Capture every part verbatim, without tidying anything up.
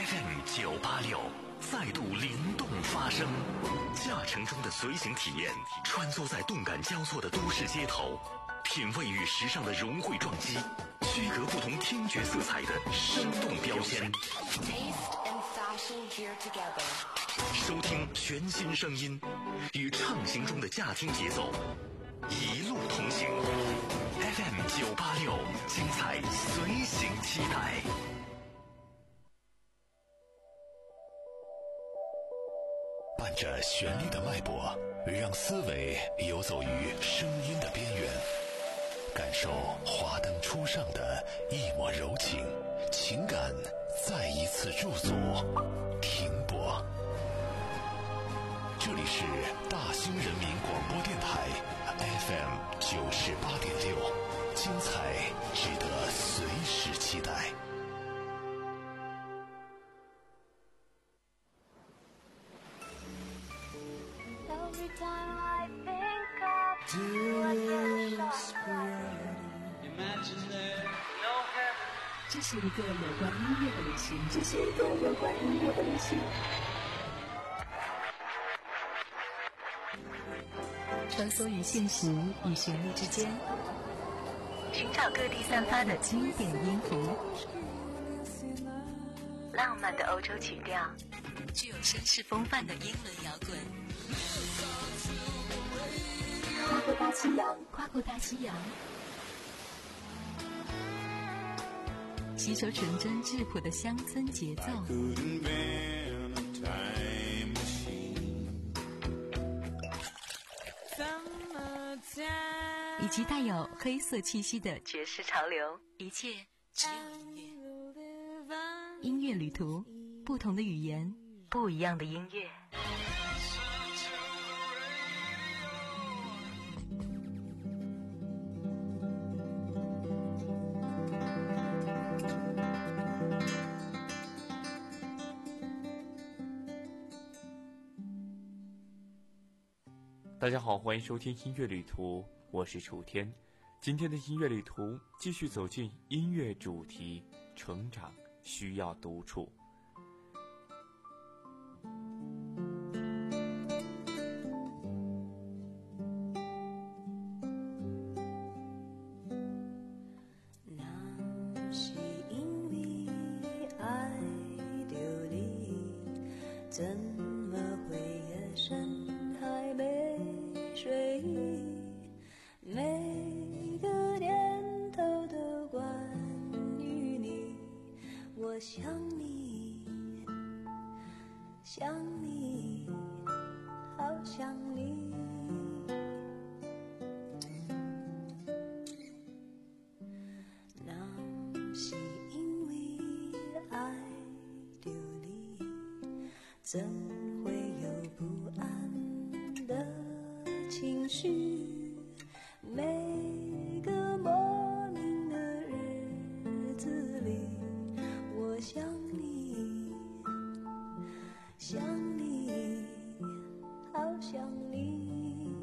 F M 九八六再度灵动发声，驾乘中的随行体验，穿梭在动感交错的都市街头，品味与时尚的融汇撞击，区隔不同听觉色彩的生动标签。收听全新声音，与畅行中的驾听节奏，一路同行。F M 九八六，精彩随行期待。伴着旋律的脉搏，让思维游走于声音的边缘，感受华灯初上的一抹柔情，情感再一次驻足停泊。这里是大兴人民广播电台 F M 九十八点六，精彩值得随时期待。 这是一个有关音乐的旅行，这是一个有关音乐的旅行。穿梭于现实与旋律之间，寻找各地散发的经典音符，浪漫的欧洲曲调，具有绅士风范的英伦摇滚。跨过大西洋，跨过大西洋，吸收纯真质朴的乡村节奏，以及带有黑色气息的爵士潮流，一切只有音乐。音乐旅途，不同的语言，不一样的音乐。 大家好，欢迎收听音乐旅途，我是楚天。今天的音乐旅途继续走进音乐主题，成长需要独处。 那是因为爱着你，怎么会夜深还没睡意，每个念头都关于你，我想你，想你，好想你。那是因为爱着你，怎会有不安的情绪，每个莫名的日子里，我想你，想你，好想你。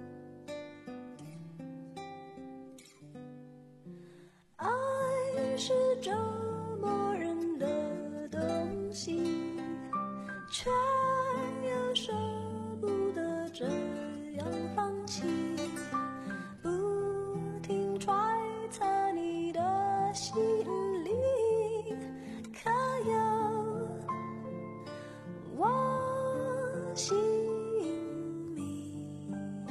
爱是折磨人的东西，却又舍不得这样放弃，不停揣测你的心里，可有我心里。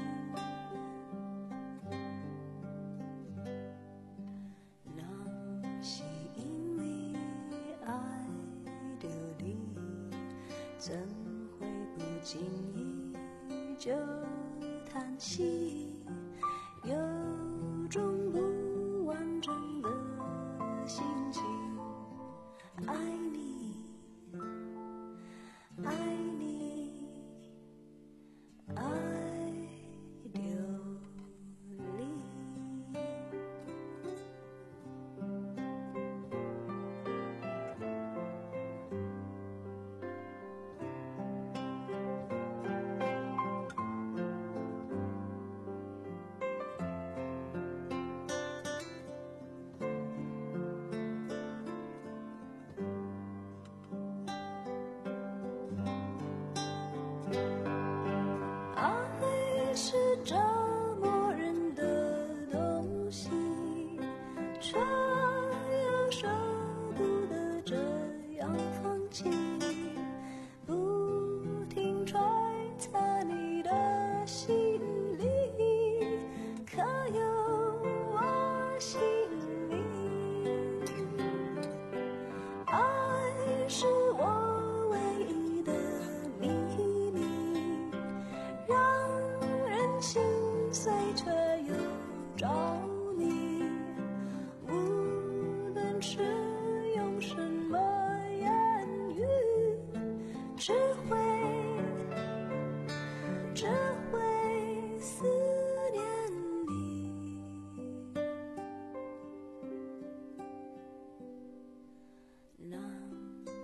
那是因为爱着你，怎会不经意就叹息，有种不完整的心情。爱你，爱你，爱着你。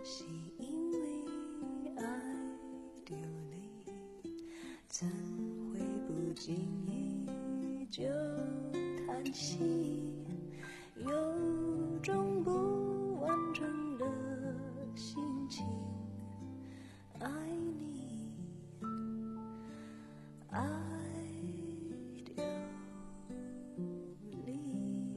惜，因为爱丢你，怎会不经意就叹息，有种不完整的心情，爱你，爱丢你。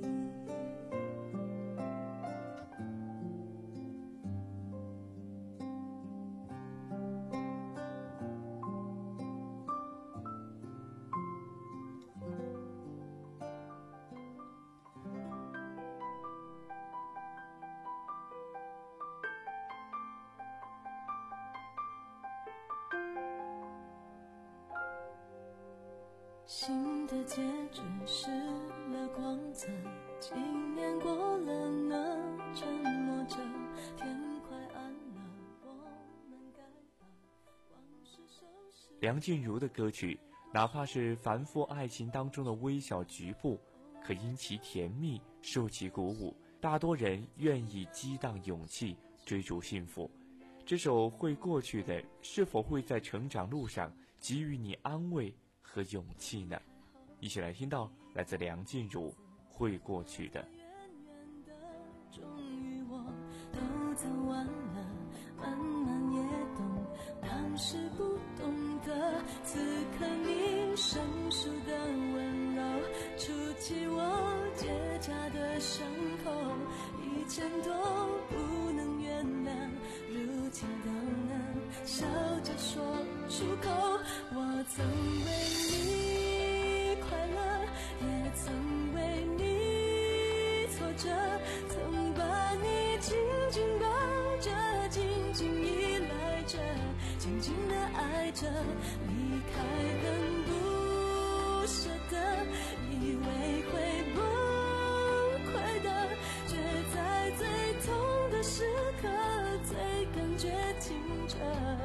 新的戒指失了光泽，几年过了呢，沉默着，天快暗了，我们该把往事收拾。 梁静茹的歌曲，哪怕是凡夫爱情当中的微小局部，可因其甜蜜受其鼓舞，大多人愿意激荡勇气追逐幸福。这首会过去的，是否会在成长路上给予你安慰和勇气呢？一起来听到来自梁静茹《会过去的》。 远远的，终于我都走完了，慢慢也懂，当时不懂得，此刻你生疏的温柔，触及我结痂的伤口，以前都不能原谅，如今都能笑着说出口。我曾为你快乐，也曾为你挫折，曾把你紧紧抱着，紧紧依赖着，紧紧地爱着，离开很不舍得，以为会崩溃的，却在最痛的时刻最感觉清澈，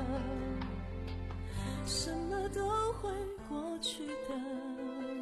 什么都会过去的。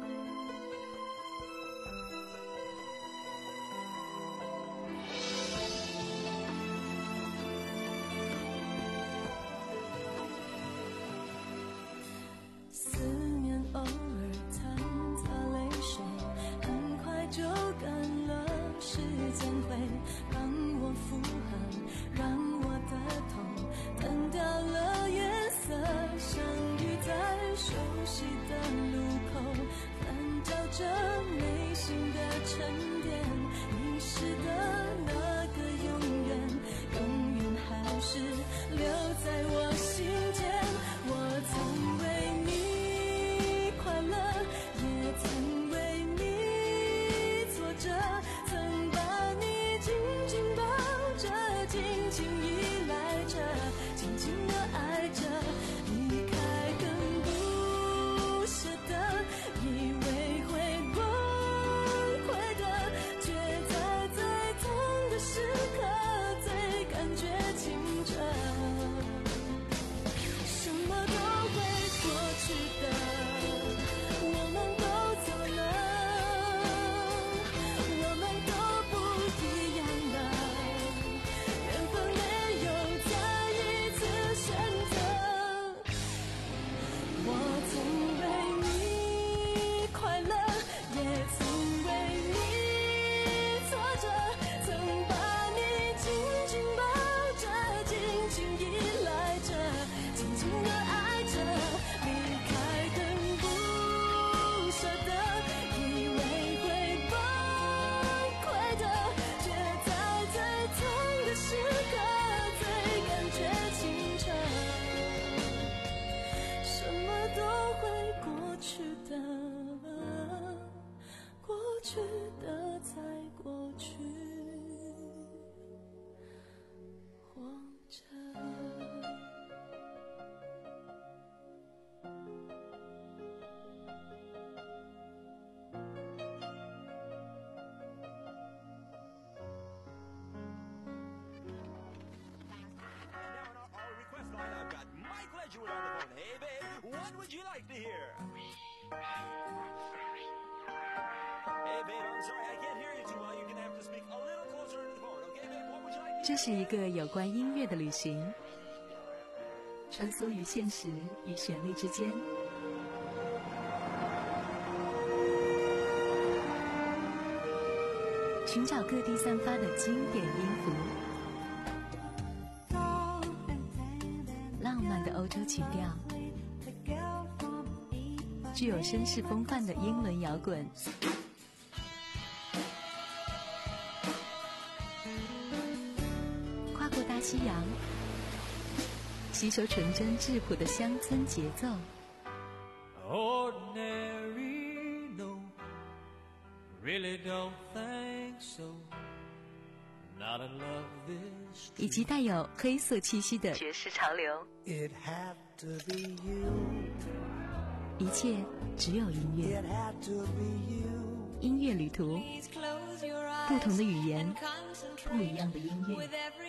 思念偶尔掺杂泪水，很快就干了，时间会帮我复合，让我的痛等到了颜色，相遇在熟悉的路口，翻找着内心的沉淀，遗失的那个永远，永远还是留在我心间。我曾为你快乐，也曾为你挫折，曾把你紧紧抱着，紧紧依赖着，紧紧地爱着，离开更不舍得，以为会崩溃的，却在最痛的时刻最感觉清澈，什么都会过去的，我们都走了，我们都不一样了，缘分没有再一次选择。我曾为你快乐，也曾为你挫折，曾把你紧紧抱着，紧紧依赖着，紧紧地爱着，离开更不舍得，以为会崩溃的，却在最痛的时刻最感觉清澈，什么都会过去的，过去的才过去，活着。 Now on our, our request line, I've got Mike Ledgerwood on the phone. Hey, babe, what would you like to hear? Hey, babe, I'm sorry, I can't hear you too well. You're gonna have to speak a little closer into the phone, okay, babe? What would you like to 这是一个有关音乐的旅行，穿梭于现实与旋律之间，寻找各地散发的经典音符，浪漫的欧洲曲调，具有绅士风范的英伦摇滚，跨过大西洋，吸收纯真质朴的乡村节奏。 Ordinary, no, really don't think so. Not in love this 以及带有黑色气息的爵士潮流。 It had to be you. 一切只有音乐。 It had to be you. 音乐旅途，不同的语言，不一样的音乐。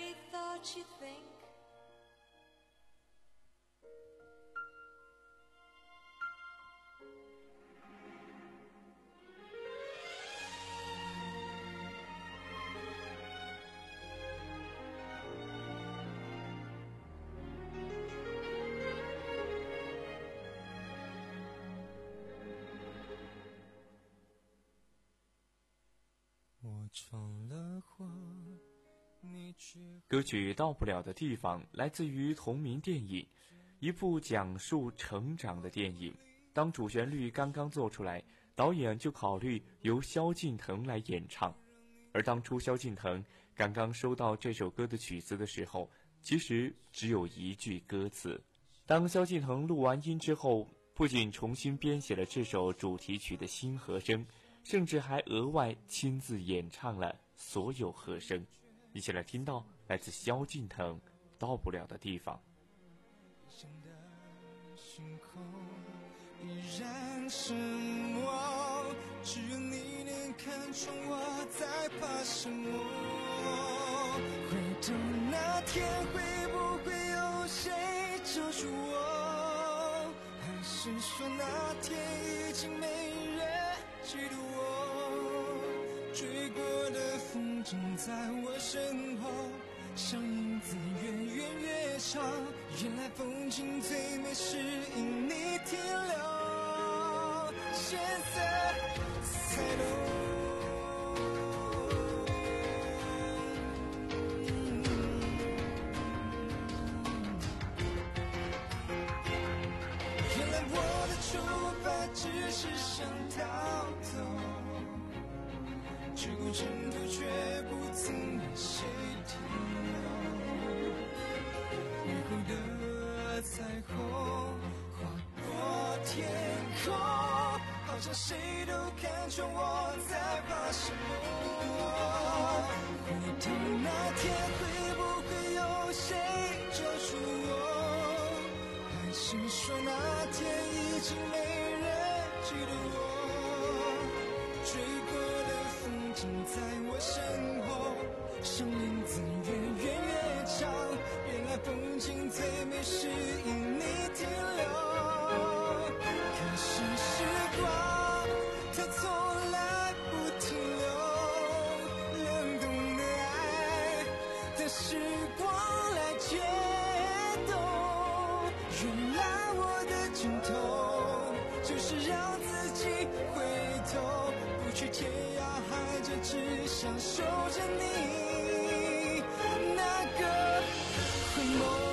歌曲《到不了的地方》来自于同名电影，一部讲述成长的电影。当主旋律刚刚做出来，导演就考虑由萧敬腾来演唱。而当初萧敬腾刚刚收到这首歌的曲子的时候，其实只有一句歌词。当萧敬腾录完音之后，不仅重新编写了这首主题曲的新和声，甚至还额外亲自演唱了所有和声。一起来听到来自萧敬腾《到不了的地方》。 星空依然是我，只有你能看穿我在怕什么。回头那天会不会有谁救赎我？还是说那天已经没人记得我？追过的风筝在我身后，像影子越远越长，原来风景最美是因你停留，现在才懂。原来我的出发只是想逃走，只顾征途却不曾为谁停留，雨后的彩虹划过天空，好像谁都看穿我在怕什么。回头那天会不会有谁救赎我？还是说那天已经没人记得我？追过的风景在我身后，像影子越远越长，原来风景最美是因你停留。可是时光它从来不停留，冷冻的爱等时光来解冻。原来我的尽头就是让自己回头，不去天涯海角，只想守着你那个回眸。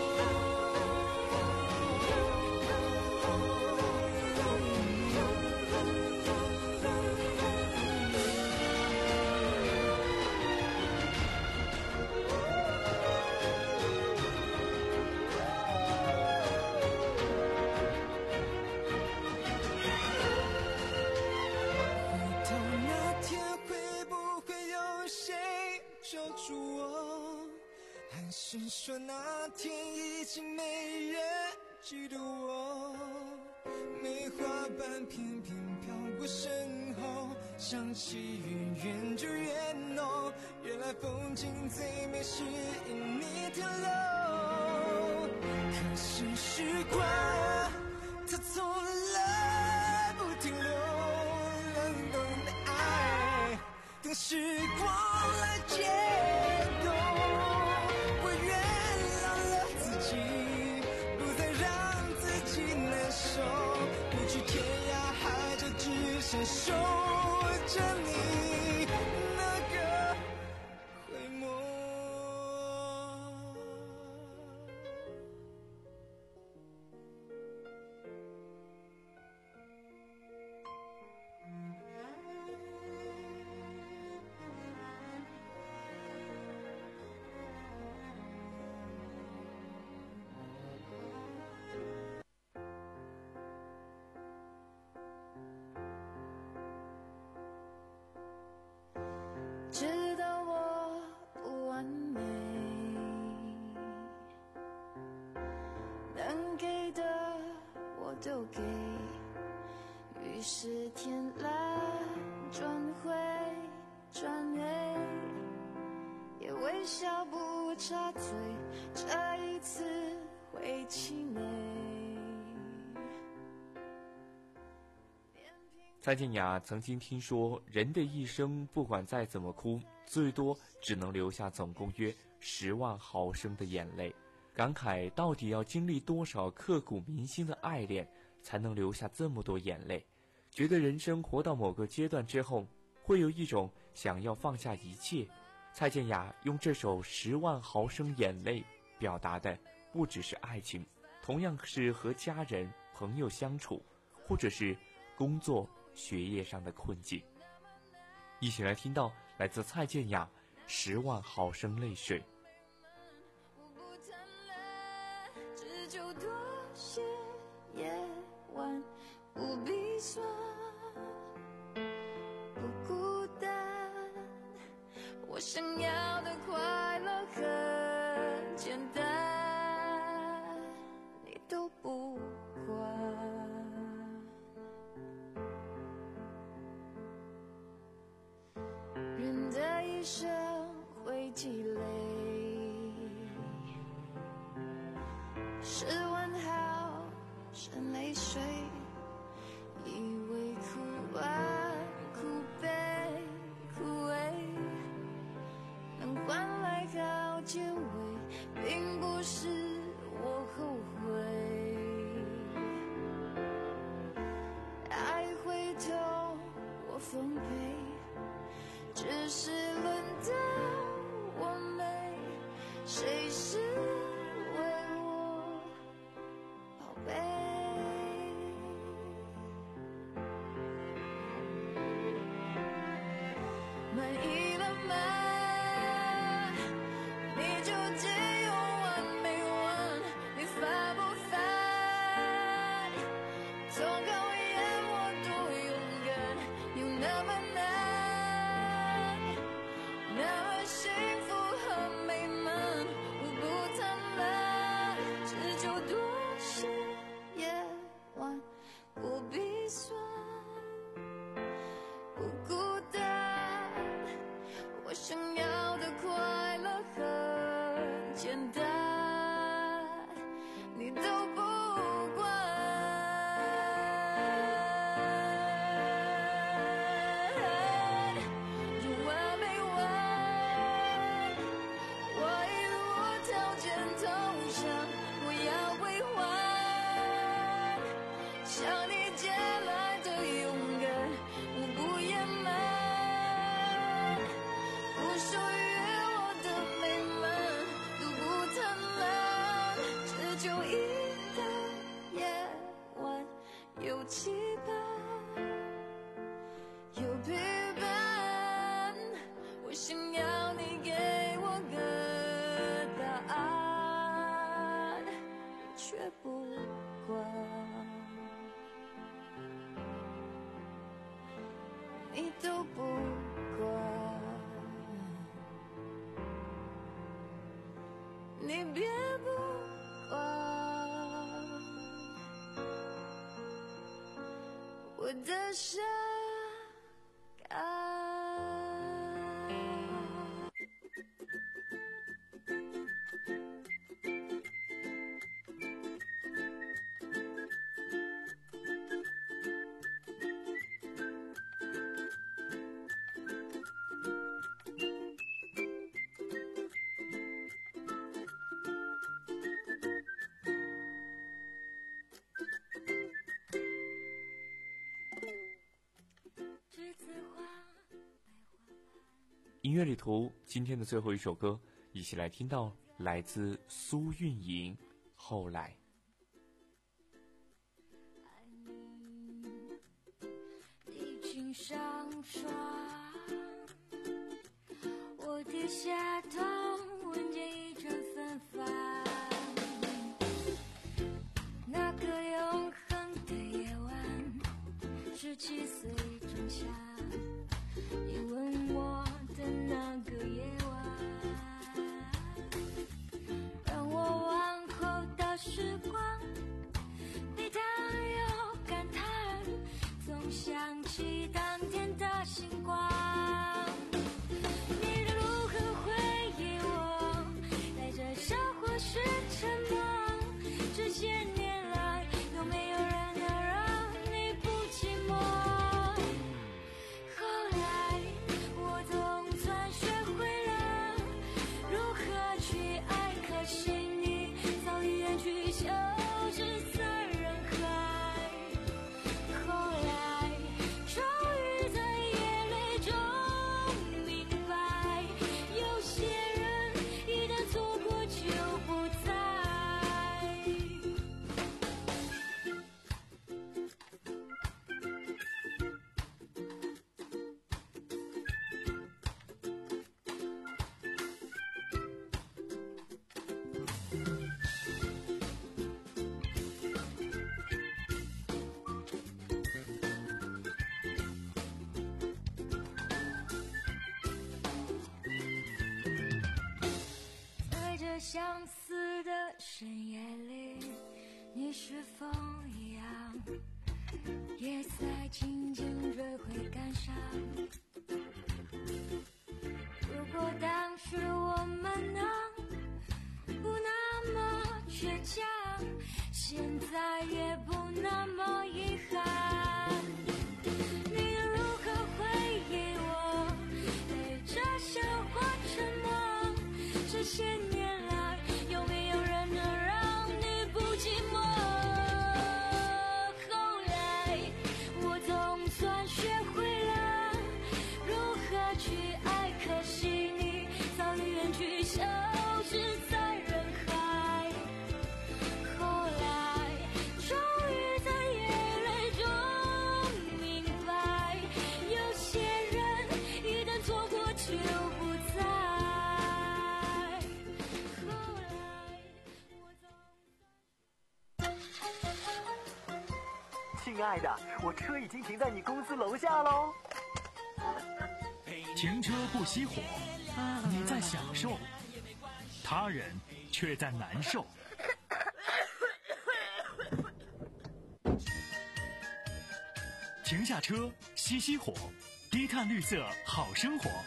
是说那天已经没人记得我，梅花瓣片片飘过身后，香气越远就越浓，原来风景最美是因你停留。可是时光它从来不停留，冷冻的爱等时光来解冻。 是天蓝转灰转黑，也微笑不插嘴，这一次会气馁。 蔡健雅曾经听说，人的一生不管再怎么哭，最多只能留下总共约十万毫升的眼泪，感慨到底要经历多少刻骨铭心的爱恋，才能留下这么多眼泪。觉得人生活到某个阶段之后，会有一种想要放下一切。蔡健雅用这首十万毫升眼泪表达的不只是爱情，同样是和家人朋友相处，或者是工作学业上的困境。一起来听到来自蔡健雅十万毫升泪水。 我不贪婪，只求多些夜晚，不必酸，不孤单。我想要的快乐很简单，你都不管。人的一生会积累十万毫升泪水，以为哭完哭悲哭悲能换来好结尾，并不是我后悔。爱会痛我奉陪，只是轮到我没，谁是为我宝贝？满意了吗？你究竟有完没完？你烦不烦？总考验我多勇敢，有那么难？那么幸福和美满，我不贪婪，只求多些夜晚，不必酸，不孤单。我想要的快乐很简单，你都不管。有完没完？我已无条件投降，我要归还。向你借来的勇敢，我不掩瞒。不属于我的美满，都不贪婪，只求一到夜晚有期盼，有陪伴。我想要你给我个答案，你却不管，你都不管。你别不管我的伤感。 音乐旅途今天的最后一首歌，一起来听到来自苏运莹《后来》。 你请上床，我低下头闻见一阵芬芳。那个永恒的夜晚，十七岁仲夏，你问我的那个夜晚，让我往后的时光，你当有感叹，总是远去，消失在人海。后来终于在眼泪中明白，有些人一旦错过就不再。在这相似的深夜里，你是否一样，也在静静追回感伤？如果当时我们能不那么倔强，现在也不那么遗憾。你又如何回忆我对这笑话沉默？这些年来，有没有人能让你不寂寞？后来，我总算学会了如何去爱，可惜你早已远去，消失在人海。后来，终于在眼泪中明白，有些人一旦错过就不再。 亲爱的，我车已经停在你公司楼下喽。 停车不熄火，你在享受，他人却在难受。停下车，熄熄火，低碳绿色好生活。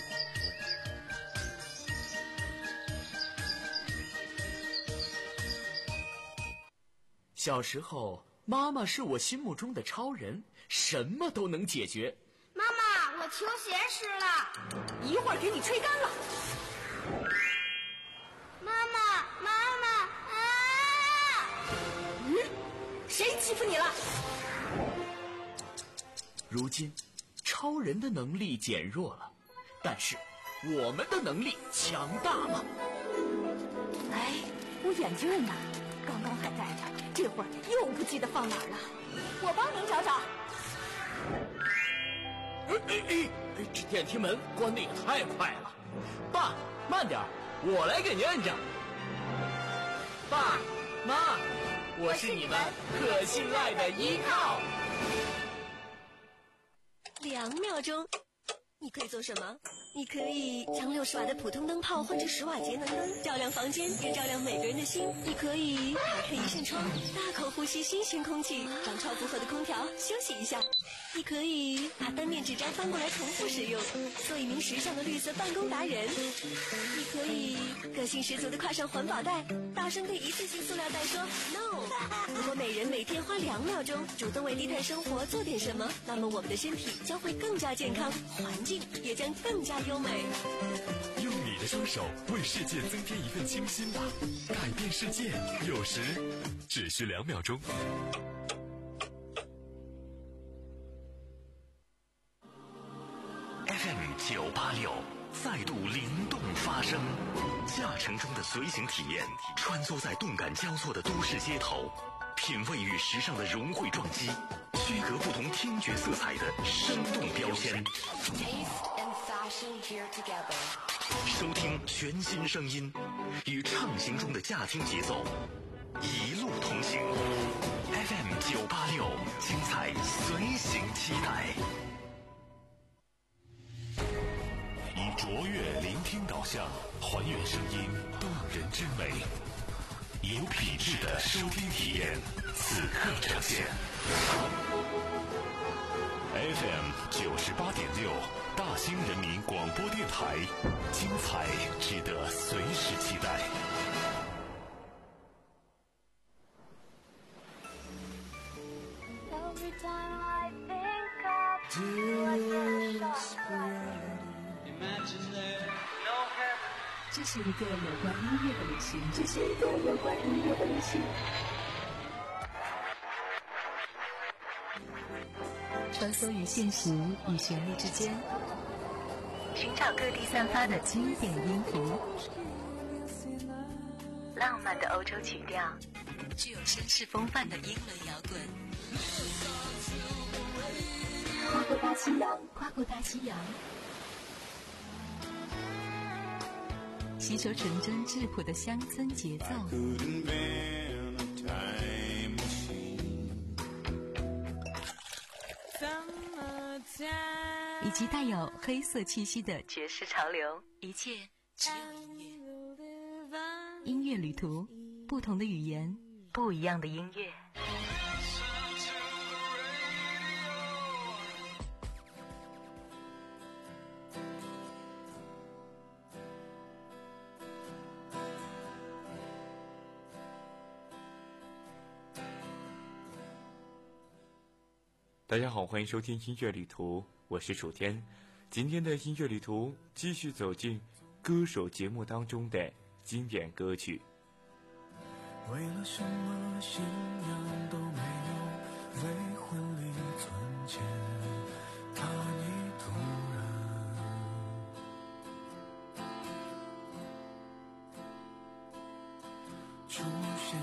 小时候，妈妈是我心目中的超人，什么都能解决。 妈妈，我球鞋湿了， 一会儿给你吹干了。 妈妈，妈妈啊！ 嗯，谁欺负你了？ 如今，超人的能力减弱了，但是我们的能力强大了。 哎，我眼镜呢？刚刚还在这，这会儿又不记得放哪儿了。我帮您找找。 哎哎哎！这电梯门关得也太快了。爸，慢点，我来给您摁着。爸妈，我是你们可信赖的依靠。 两秒钟，你可以做什么？你可以将六十瓦的普通灯泡换成十瓦节能灯，照亮房间，也照亮每个人的心。你可以打开一扇窗，大口呼吸新鲜空气，让超负荷的空调休息一下。你可以把单面纸张翻过来重复使用，做一名时尚的绿色办公达人。你可以个性十足的挎上环保袋，大声对一次性塑料袋说 no。如果每人每天花两秒钟主动为低碳生活做点什么，那么我们的身体将会更加健康，环境也将更加优美。 用你的双手为世界增添一份清新吧，改变世界有时只需两秒钟。F M 九八六再度灵动发声，驾乘中的随行体验，穿梭在动感交错的都市街头，品味与时尚的融汇撞击，区隔不同听觉色彩的生动标签。收听全新声音，与畅行中的驾听节奏，一路同行。F M 九八六，精彩随行期待。以卓越聆听导向，还原声音动人之美，有品质的收听体验，此刻呈现。F M 九十八点六，大兴人民广播电台，精彩值得随时期待。 这是一个有关音乐的旅行，这是一个有关音乐的旅行。穿梭于现实与旋律之间，寻找各地散发的经典音符，浪漫的欧洲曲调，具有绅士风范的英伦摇滚。跨过大西洋，跨过大西洋。吸收纯真质朴的乡村节奏，以及带有黑色气息的爵士潮流，一切只有音乐。音乐旅途，不同的语言，不一样的音乐。 大家好，欢迎收听音乐旅途，我是楚天。今天的音乐旅途继续走进歌手节目当中的经典歌曲。 为了什么信仰都没有，为婚礼存钱，怕你突然出现。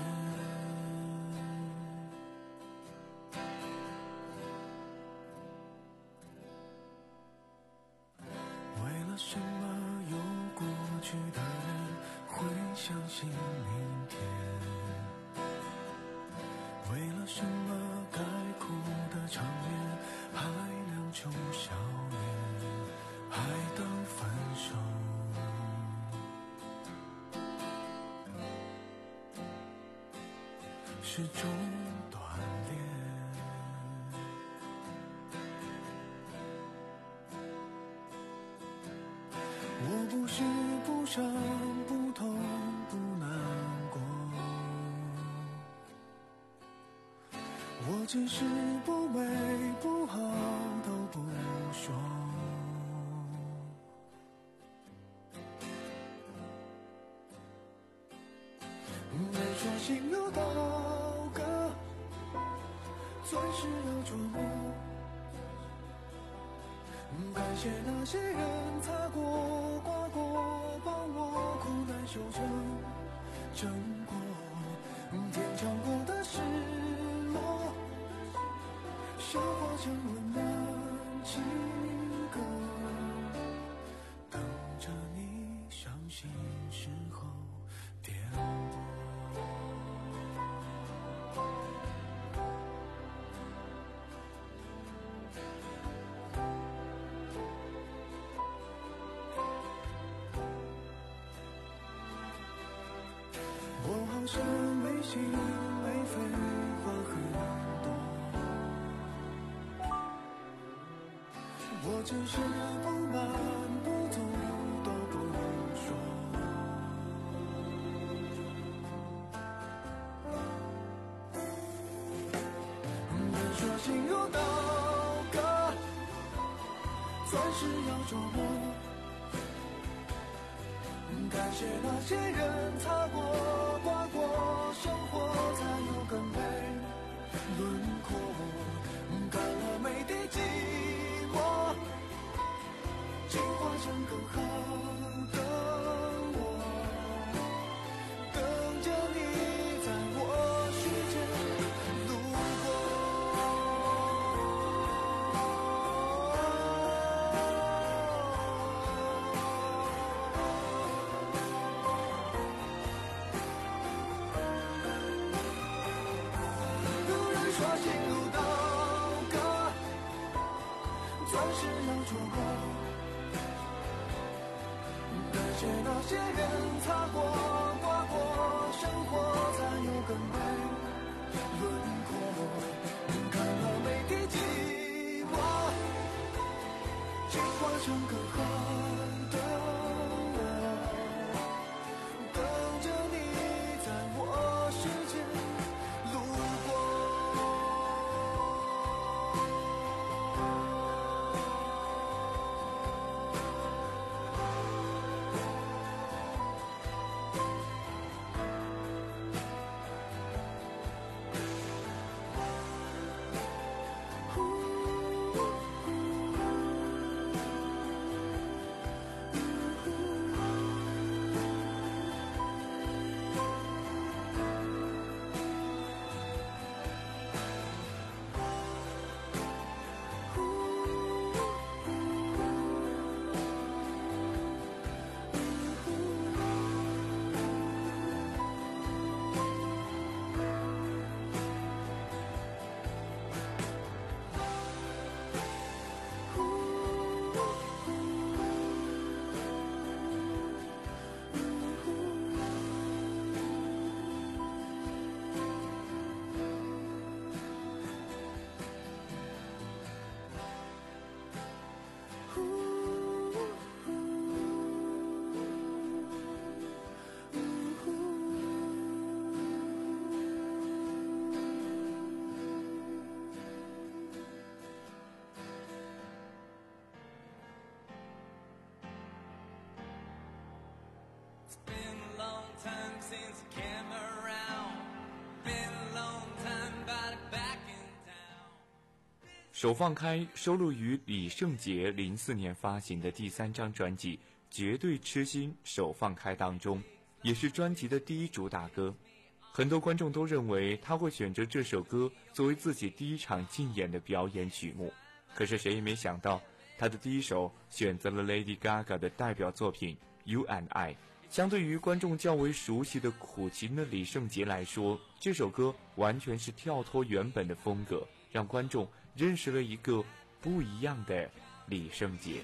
什么有过去的人会相信明天？为了什么该哭的场面还两穷笑脸，还当分手？是种锻炼。我不是不伤不痛不难过，我只是不美不好都不说。人说心有刀割，钻石要琢磨。感谢那些人擦过刮过，帮我苦难修成正果。天降过的失落，消化成温暖情歌，等着你伤心时候点播。我好像没心没肺话很多，我只是不满不足都不说。人说心如刀割，钻石要琢磨。感谢那些人擦过刮过，生活才有更美轮廓。干了每滴寂寞，进化成更好的我，等着你在我世界路说心如刀割，钻石要琢磨。感谢那些人擦过刮过，生活才有更美轮廓。看了每滴寂寞，进化成更好的我，等着你在我世界路过。 手放开收录于李圣杰零四年发行的第三张专辑《绝对痴心手放开》当中，也是专辑的第一主打歌。很多观众都认为他会选择这首歌作为自己第一场竞演的表演曲目，可是谁也没想到，他的第一首选择了 Lady Gaga 的代表作品 You and I。 相对于观众较为熟悉的苦情的李圣杰来说，这首歌完全是跳脱原本的风格，让观众认识了一个不一样的李圣杰。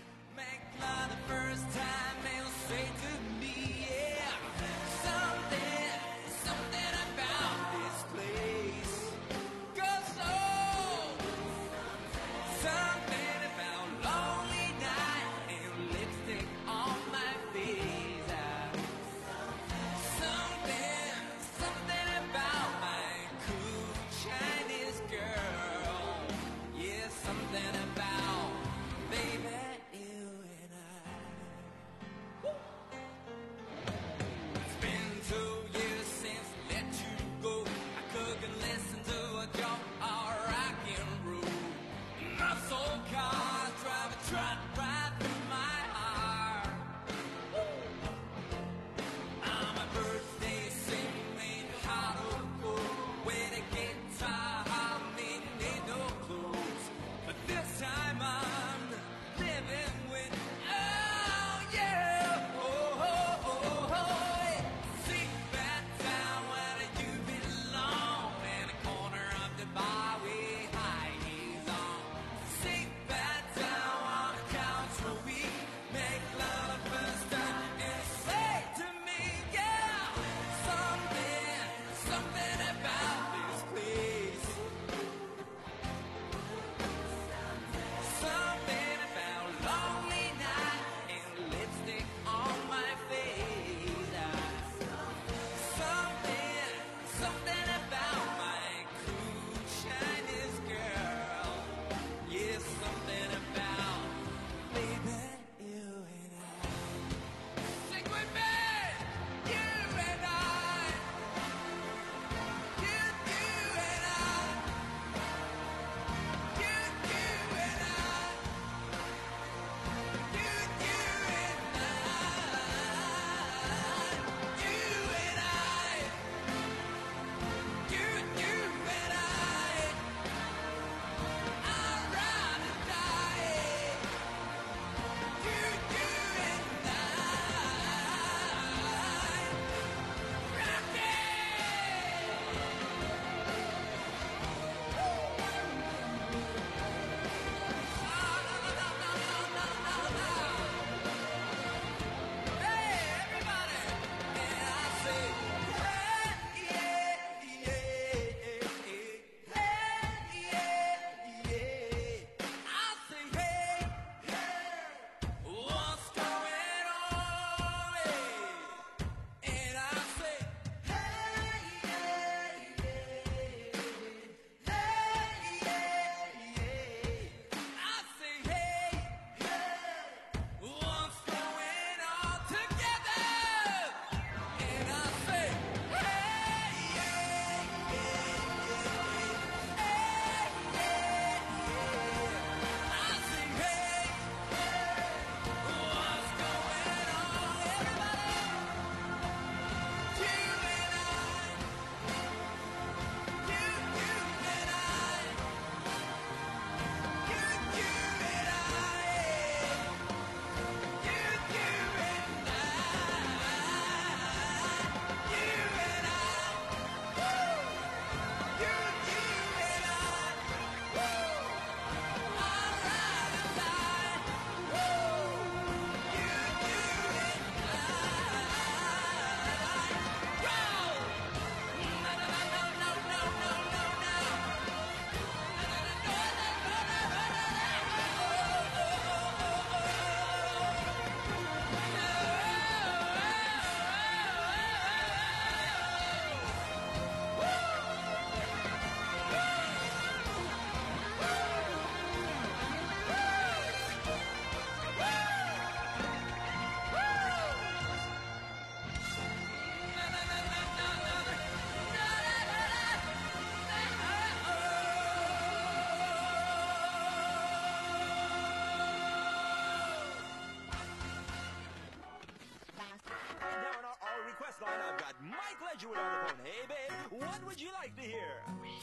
Mike Ledgerwood on the phone. Hey, babe, what would you like to hear?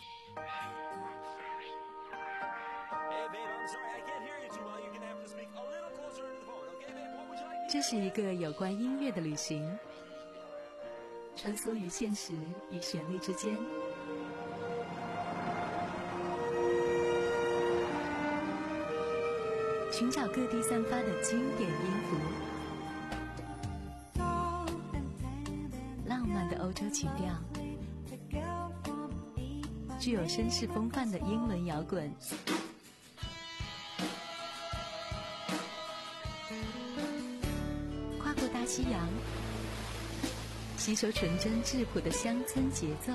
Hey, babe, I'm sorry, I can't hear you too well. You're gonna have to speak a little closer to the phone, okay, babe? What would you like to hear? 这是一个有关音乐的旅行，穿梭于现实与旋律之间。寻找各地散发的经典音符，浪漫的欧洲曲调，具有绅士风范的英伦摇滚，跨过大西洋，吸收纯真质朴的乡村节奏。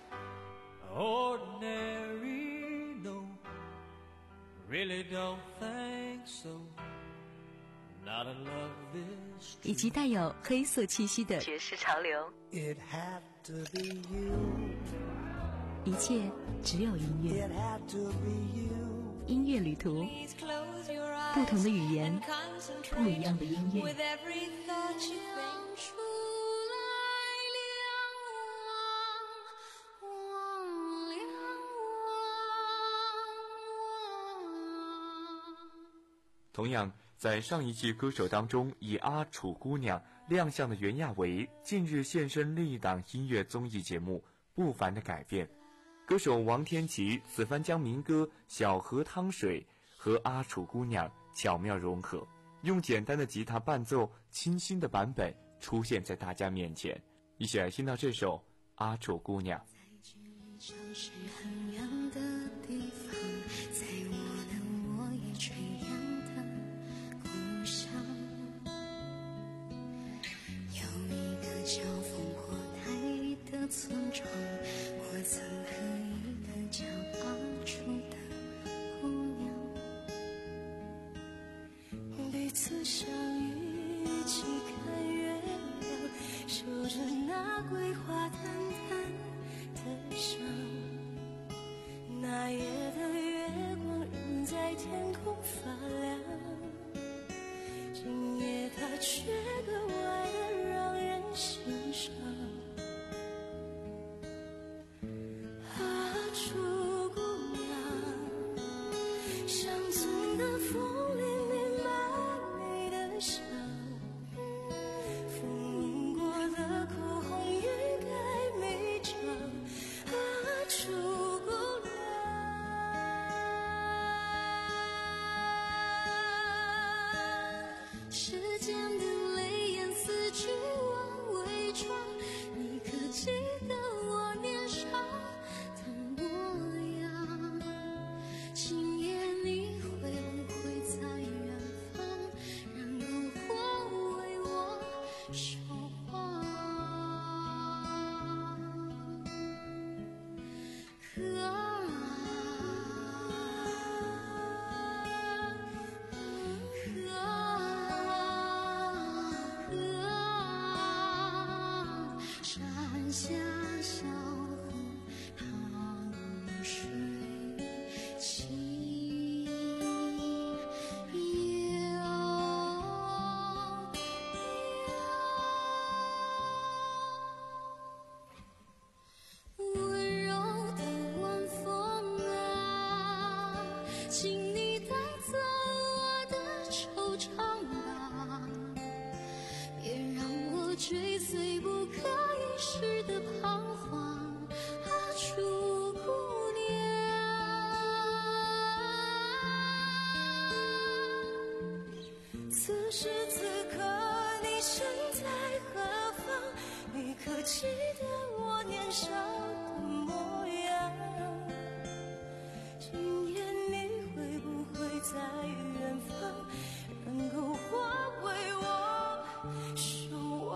Ordinary, no, really don't think so. Not a love this 以及带有黑色气息的爵士潮流。 It had to be you. 一切只有音乐。 It had to be you. 音乐旅途，不同的语言，不一样的音乐。 With every thought you think.出来了，忘了我。 同样，在上一季歌手当中，以阿楚姑娘亮相的袁娅维，近日现身另一档音乐综艺节目《不凡的改变》。歌手王天琪此番将民歌《小河汤水》和阿楚姑娘巧妙融合，用简单的吉他伴奏，清新的版本出现在大家面前。一起来听到这首《阿楚姑娘》。 城市很远的地方，在我的我也吹亮的故乡，有一个叫烽火台的村庄，我曾和一个叫阿楚的姑娘彼此相遇，一起看月亮，守着那桂花淡淡的香。那夜的月光仍在天空发亮，今夜它却格外的让人欣赏。阿楚姑娘，乡村的风里弥漫你的香，风吻过的口红欲盖弥彰。阿楚姑娘，时间的泪眼似去往伪装，你可记得我年少的模样？今夜你会不会在远方，让篝火为我守望？可啊可啊可啊，山下小河淌水清幽幽。温柔的晚风啊，请你带走我的惆怅吧，别让我追随不可一世的彷徨。阿楚姑娘，此时此刻你身在何方？你可记得我年少的模样？今夜你会不会在远方，让篝火为我守望？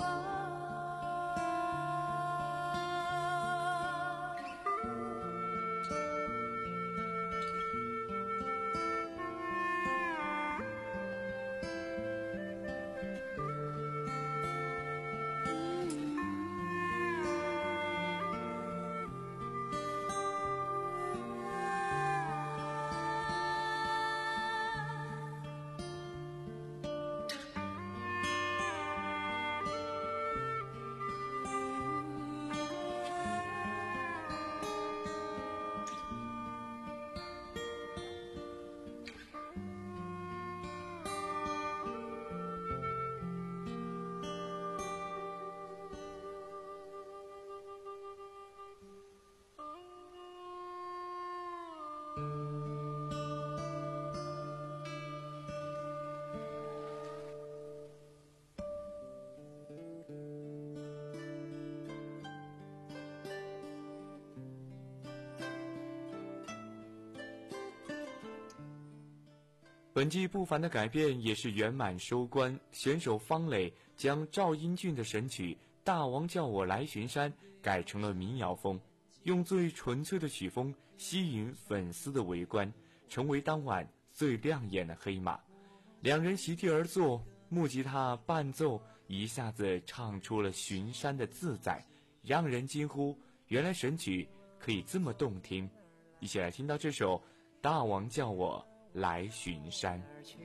本季不凡的改变也是圆满收官，选手方磊将赵英俊的神曲《大王叫我来巡山》改成了民谣风，用最纯粹的曲风吸引粉丝的围观，成为当晚最亮眼的黑马。两人席地而坐，木吉他伴奏一下子唱出了巡山的自在，让人惊呼，原来神曲可以这么动听。一起来听到这首《大王叫我来巡山》。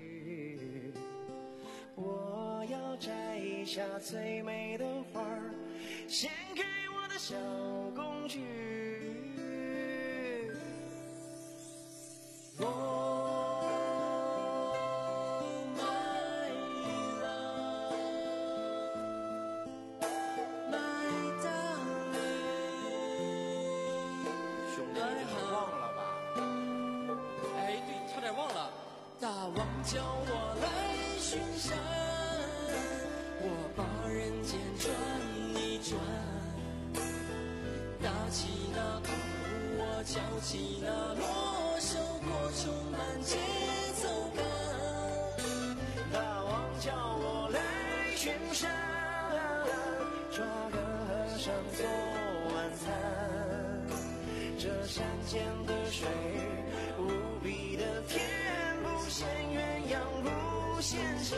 我要摘下最美的花儿，献给我的小公举。我大王叫我来巡山，我把人间转一转，打起那鼓，我敲起那锣，生活充满节奏感。 大王叫我来巡山，抓个和尚做晚餐，这山间的水无比的甜，现鸳鸯不羡仙。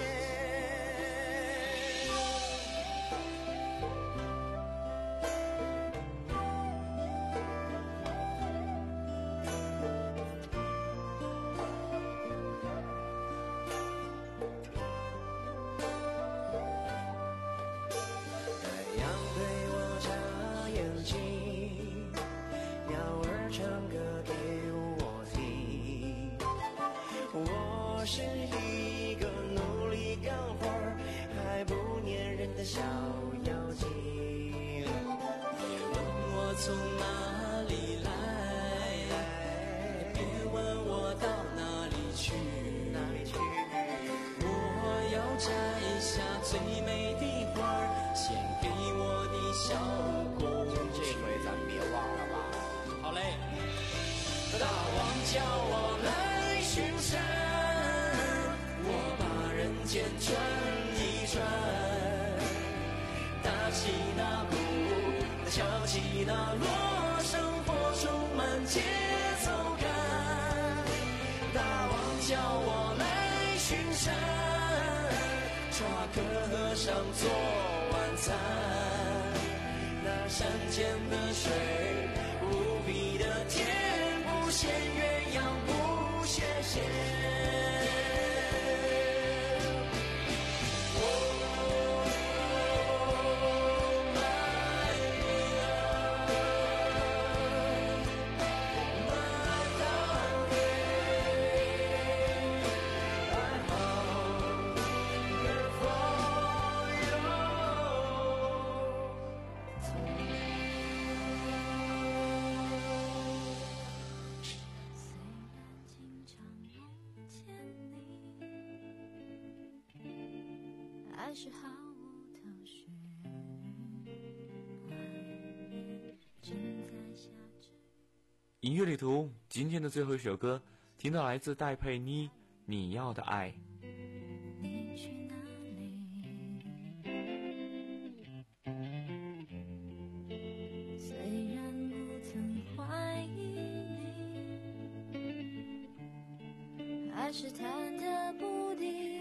太阳对我眨眼睛，鸟儿唱歌给我听。我是一个努力干活还不粘人的小妖精， 别问我从哪里来，别问我到哪里去， 哪里去？ 我要摘下最美的花儿，献给我的小公主。 这回咱别忘了吧。 好嘞。大王叫我来巡山，我把人间转一转，打起那鼓，敲起那锣，生活充满节奏感。大王叫我来巡山，抓个和尚做晚餐，那山间的水无比的甜，不羡鸳鸯不羡仙。 还是毫无头绪，外面正在下着。 音乐旅途今天的最后一首歌，听到来自戴佩妮《你要的爱》。 你去哪里？虽然不曾怀疑你，还是忐忑不定。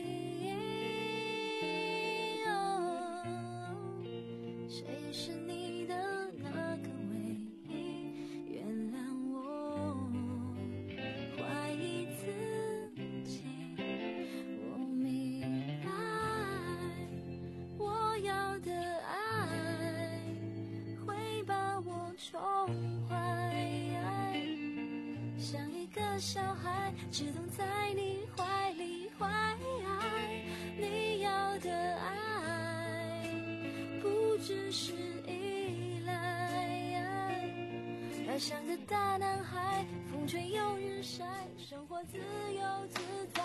谁是你的那个唯一？原谅我怀疑自己。我明白，我要的爱会把我宠坏，像一个小孩，只懂在你怀里怀。你要的爱不只是依赖，要像个大男孩，风吹又日晒，生活自由自在。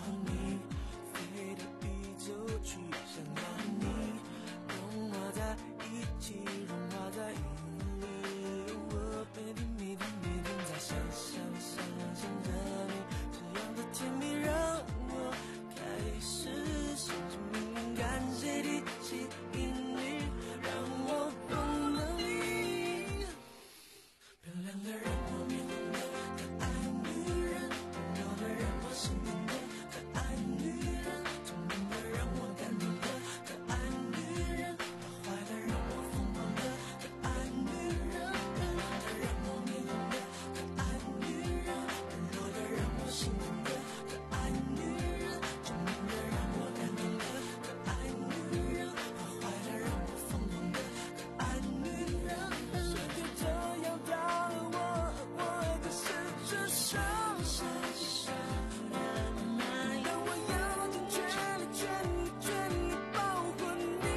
你，飞到宇宙去，想要和你融化在一起，融化在一起。我每天每天每天在想想想想着你，这样的甜蜜让我开始想着明明感谢你吸引你，让我懂了你。漂亮的让我面红的可爱女人，温柔的让我心疼的可爱女人，聪明的让我感动的可爱女人，坏的让我疯狂的可爱女人，漂亮的让我面红的可爱女人，温柔的让我心疼的可爱女人，聪明的让我感动的可爱女人，坏的让我疯狂的可爱女人。世界这样大了，我我可是只剩下但我要尽全力全力全力保护你。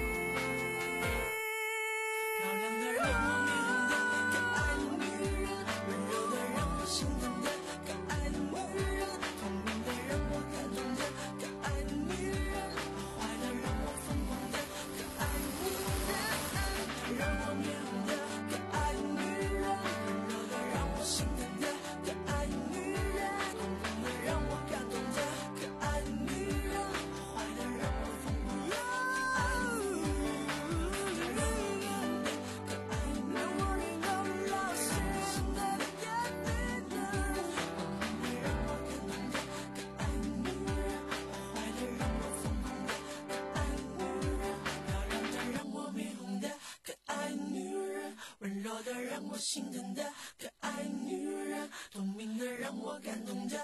漂亮的让我面红的可爱女人，温柔的让我心疼的可爱女人，聪明的让我感动的可爱女人，坏的让我疯狂的可爱女人。让我面红的可爱女人，温柔的让我心疼的可爱女人，聪明的让我感动的可爱女人，坏的让我疯狂的可爱女人。让我面红的可爱女人，让我让我老心的可爱女人，聪明的让我感动的可爱女人，坏的让我疯狂的可爱女人。漂亮的让我面红的可爱女人，温柔的让我心疼的可爱女人，聪明的让我感动的。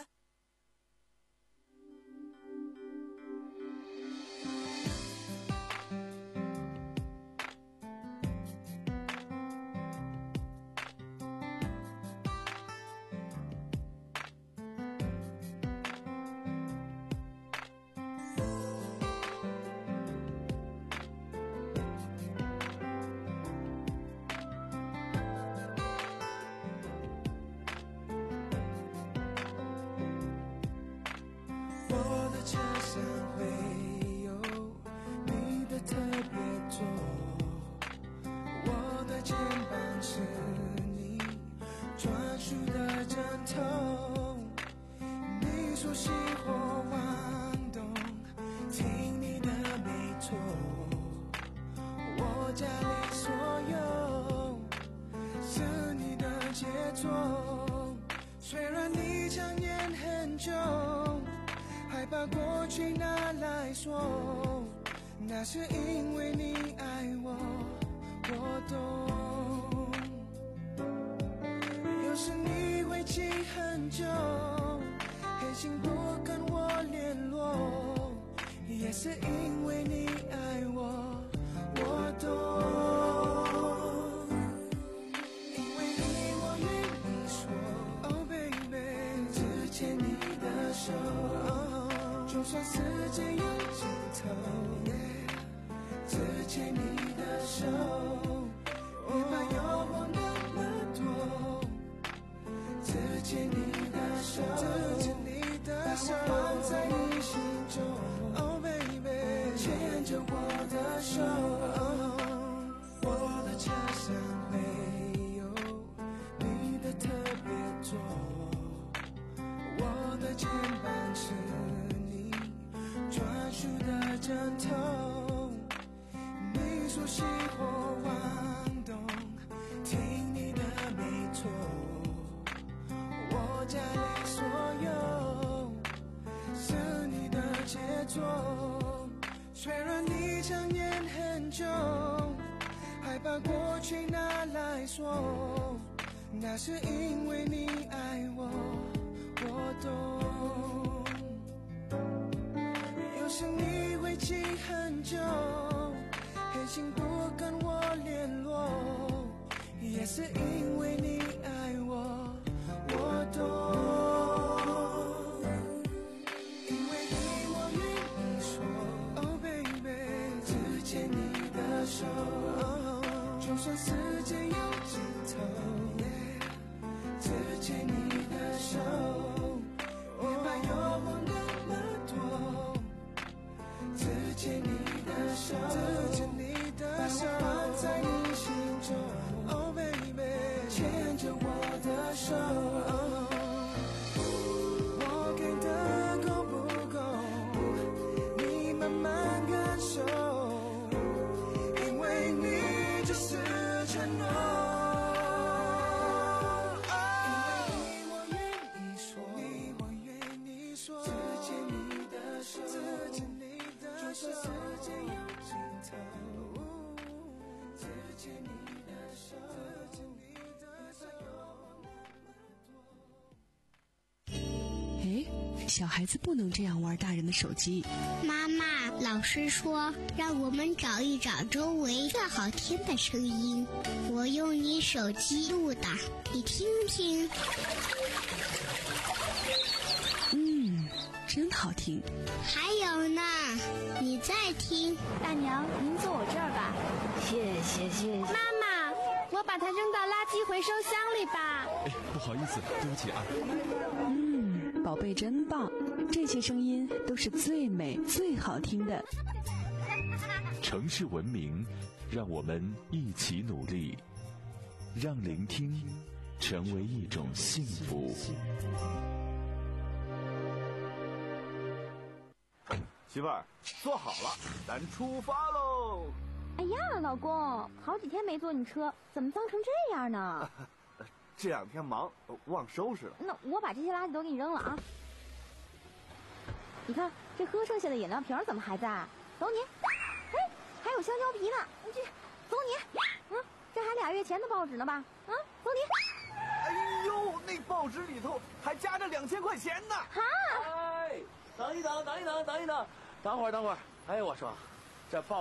我的车上会有你的特别座，我的肩膀是你专属的枕头，你说熄火忘动，听你的没错，我家里所有是你的杰作，虽然你常年很久还把过去拿来说，那是因为你爱我，我懂。有时你会记很久，黑心不跟我联络，也是因为你爱我，我懂。因为你我愿意说 Oh baby， 只牵你的手，就算世界有尽头， yeah， 只牵你的手，别怕诱惑那么多，只牵你的手，只牵你的手，把我放在你心中 ，Oh baby， 牵着我的手，我的车上会有你的特别座，我的肩膀是你专属的枕头，你说熄火忘动，听你的没错，我家里所有是你的杰作，虽然你常年很久还把过去拿来说，那是因为你爱我，我懂。有时你会记很久，黑心不跟我联络，也是因为你爱我，我懂。因为你我愿意说 Oh baby， 只牵你的手，就算世界有尽头， yeah， 只牵你的手，别怕诱惑那么牵你的手，就算世界有尽头，只牵你的手，牵你的手有那么多。 哎，小孩子不能这样玩大人的手机。 妈妈，老师说让我们找一找周围最好听的声音，我用你手机录的，你听听。 嗯，真好听。 还有呢，你再听。 大娘，您坐我这儿吧。 谢谢谢谢。 妈妈，我把它扔到垃圾回收箱里吧。 哎，不好意思，对不起啊。 嗯，宝贝真棒，这些声音都是最美最好听的。 城市文明，让我们一起努力，让聆听成为一种幸福。 媳妇儿，坐好了，咱出发喽！ 哎呀，老公，好几天没坐你车，怎么脏成这样呢？ 这两天忙，忘收拾了。 那我把这些垃圾都给你扔了啊！你看，这喝剩下的饮料瓶怎么还在？走你！哎，还有香蕉皮呢，你这，走你！嗯，这还俩月前的报纸呢吧？啊，走你！ 哎呦，那报纸里头还夹着两千块钱呢！ 哈！ 哎，等一等，等一等，等一等，等会儿，等会儿。哎，我说，这报。